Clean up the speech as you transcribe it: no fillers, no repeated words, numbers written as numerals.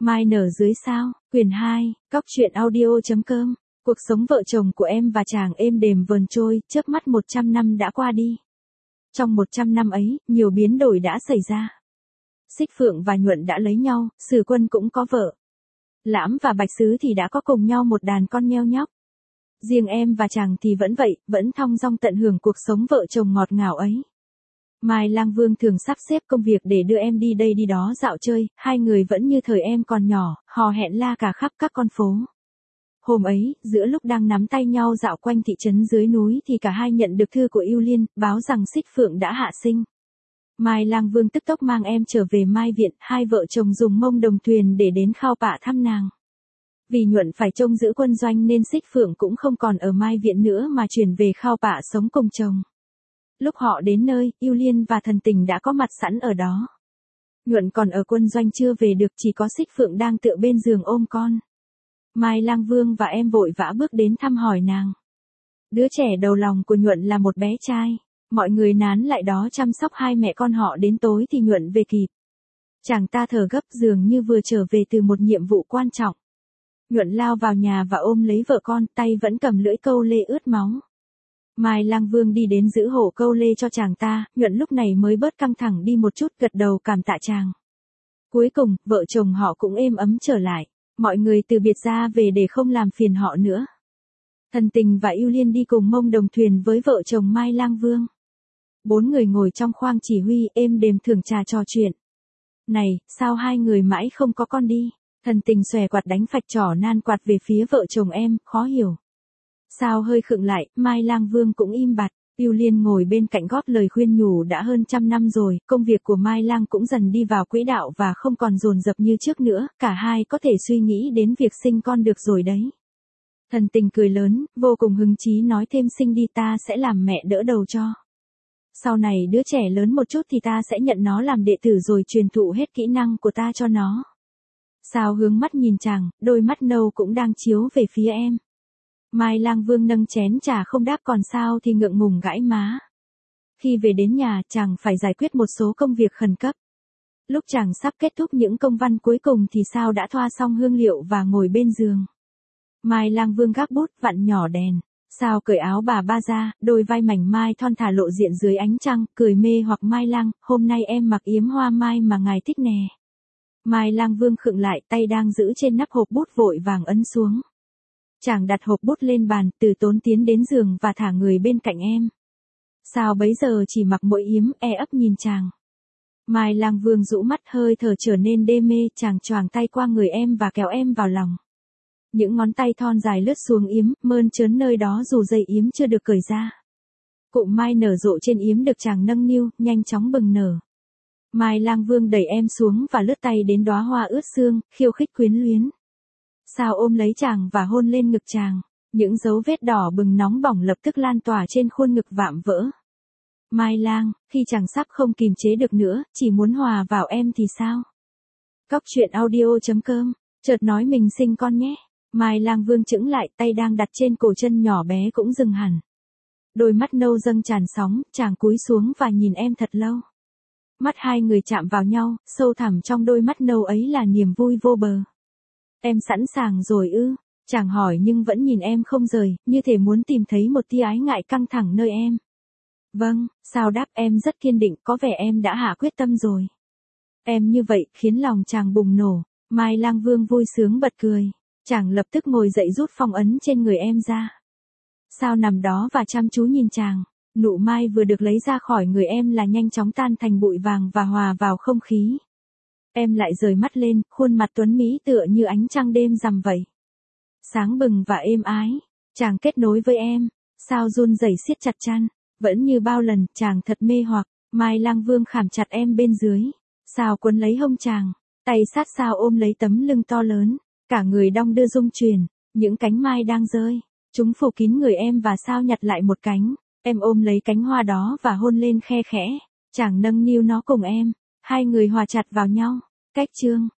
Mai nở dưới sao, quyển 2, Cóc truyện audio.com. Cuộc sống vợ chồng của em và chàng êm đềm vờn trôi, chớp mắt 100 năm đã qua đi. Trong 100 năm ấy, nhiều biến đổi đã xảy ra. Xích Phượng và Nhuận đã lấy nhau, Sử Quân cũng có vợ. Lãm và Bạch Sứ thì đã có cùng nhau một đàn con nheo nhóc. Riêng em và chàng thì vẫn vậy, vẫn thong dong tận hưởng cuộc sống vợ chồng ngọt ngào ấy. Mai Lang Vương thường sắp xếp công việc để đưa em đi đây đi đó dạo chơi, hai người vẫn như thời em còn nhỏ, hò hẹn la cả khắp các con phố. Hôm ấy, giữa lúc đang nắm tay nhau dạo quanh thị trấn dưới núi thì cả hai nhận được thư của Yêu Liên, báo rằng Xích Phượng đã hạ sinh. Mai Lang Vương tức tốc mang em trở về Mai Viện, hai vợ chồng dùng mông đồng thuyền để đến Khao Pạ thăm nàng. Vì Nhuận phải trông giữ quân doanh nên Xích Phượng cũng không còn ở Mai Viện nữa mà chuyển về Khao Pạ sống cùng chồng. Lúc họ đến nơi, Yêu Liên và Thần Tình đã có mặt sẵn ở đó. Nhuận còn ở quân doanh chưa về được, chỉ có Xích Phượng đang tựa bên giường ôm con. Mai Lang Vương và em vội vã bước đến thăm hỏi nàng. Đứa trẻ đầu lòng của Nhuận là một bé trai. Mọi người nán lại đó chăm sóc hai mẹ con họ đến tối thì Nhuận về kịp. Chàng ta thở gấp dường như vừa trở về từ một nhiệm vụ quan trọng. Nhuận lao vào nhà và ôm lấy vợ con, tay vẫn cầm lưỡi câu lê ướt máu. Mai Lang Vương đi đến giữ hộ câu lê cho chàng ta, Nhuận lúc này mới bớt căng thẳng đi một chút, gật đầu cảm tạ chàng. Cuối cùng, vợ chồng họ cũng êm ấm trở lại. Mọi người từ biệt ra về để không làm phiền họ nữa. Thần Tình và Yêu Liên đi cùng mông đồng thuyền với vợ chồng Mai Lang Vương. 4 người ngồi trong khoang chỉ huy êm đềm thưởng trà trò chuyện. Này, sao hai người mãi không có con đi? Thần Tình xòe quạt đánh phạch trỏ nan quạt về phía vợ chồng em, khó hiểu. Sao hơi khựng lại, Mai Lang Vương cũng im bặt. Yêu Liên ngồi bên cạnh góp lời khuyên nhủ đã hơn 100 năm rồi, công việc của Mai Lang cũng dần đi vào quỹ đạo và không còn dồn dập như trước nữa, cả hai có thể suy nghĩ đến việc sinh con được rồi đấy. Thần Tình cười lớn, vô cùng hứng chí nói thêm sinh đi, ta sẽ làm mẹ đỡ đầu cho. Sau này đứa trẻ lớn một chút thì ta sẽ nhận nó làm đệ tử rồi truyền thụ hết kỹ năng của ta cho nó. Sao hướng mắt nhìn chàng, đôi mắt nâu cũng đang chiếu về phía em. Mai Lang Vương nâng chén trà không đáp, còn sao thì ngượng ngùng gãi má. Khi về đến nhà, chàng phải giải quyết một số công việc khẩn cấp. Lúc chàng sắp kết thúc những công văn cuối cùng thì Sao đã thoa xong hương liệu và ngồi bên giường. Mai Lang Vương gác bút vặn nhỏ đèn. Sao cởi áo bà ba ra, đôi vai mảnh mai thon thả lộ diện dưới ánh trăng, cười mê hoặc Mai Lang, hôm nay em mặc yếm hoa mai mà ngài thích nè. Mai Lang Vương khựng lại, tay đang giữ trên nắp hộp bút vội vàng ấn xuống. Chàng đặt hộp bút lên bàn, từ tốn tiến đến giường và thả người bên cạnh em. Sao bấy giờ chỉ mặc mỗi yếm, ấp nhìn chàng. Mai Lang Vương rũ mắt, hơi thở trở nên đê mê, chàng choàng tay qua người em và kéo em vào lòng. Những ngón tay thon dài lướt xuống yếm, mơn trớn nơi đó dù dây yếm chưa được cởi ra. Cụm mai nở rộ trên yếm được chàng nâng niu, nhanh chóng bừng nở. Mai Lang Vương đẩy em xuống và lướt tay đến đóa hoa ướt sương, khiêu khích quyến luyến. Sao ôm lấy chàng và hôn lên ngực chàng. Những dấu vết đỏ bừng nóng bỏng lập tức lan tỏa trên khuôn ngực vạm vỡ. Mai Lang, khi chàng sắp không kìm chế được nữa, chỉ muốn hòa vào em thì sao? Cóc truyện audio.com, chợt nói mình sinh con nhé. Mai Lang Vương chững lại, tay đang đặt trên cổ chân nhỏ bé cũng dừng hẳn. Đôi mắt nâu dâng tràn sóng, chàng cúi xuống và nhìn em thật lâu. Mắt hai người chạm vào nhau, sâu thẳm trong đôi mắt nâu ấy là niềm vui vô bờ. Em sẵn sàng rồi ư? Chàng hỏi nhưng vẫn nhìn em không rời, như thể muốn tìm thấy một tia ái ngại căng thẳng nơi em. Vâng, Sao đáp em rất kiên định, có vẻ em đã hạ quyết tâm rồi. Em như vậy khiến lòng chàng bùng nổ. Mai Lang Vương vui sướng bật cười. Chàng lập tức ngồi dậy rút phong ấn trên người em ra. Sao nằm đó và chăm chú nhìn chàng. Nụ mai vừa được lấy ra khỏi người em là nhanh chóng tan thành bụi vàng và hòa vào không khí. Em lại rời mắt lên, khuôn mặt tuấn mỹ tựa như ánh trăng đêm rằm vậy. Sáng bừng và êm ái. Chàng kết nối với em. Sao run rẩy siết chặt chăn. Vẫn như bao lần, chàng thật mê hoặc. Mai Lang Vương khảm chặt em bên dưới. Sao quấn lấy hông chàng. Tay sát sao ôm lấy tấm lưng to lớn. Cả người đong đưa rung chuyển. Những cánh mai đang rơi. Chúng phủ kín người em và Sao nhặt lại một cánh. Em ôm lấy cánh hoa đó và hôn lên khe khẽ. Chàng nâng niu nó cùng em. Hai người hòa chặt vào nhau. Cách chương.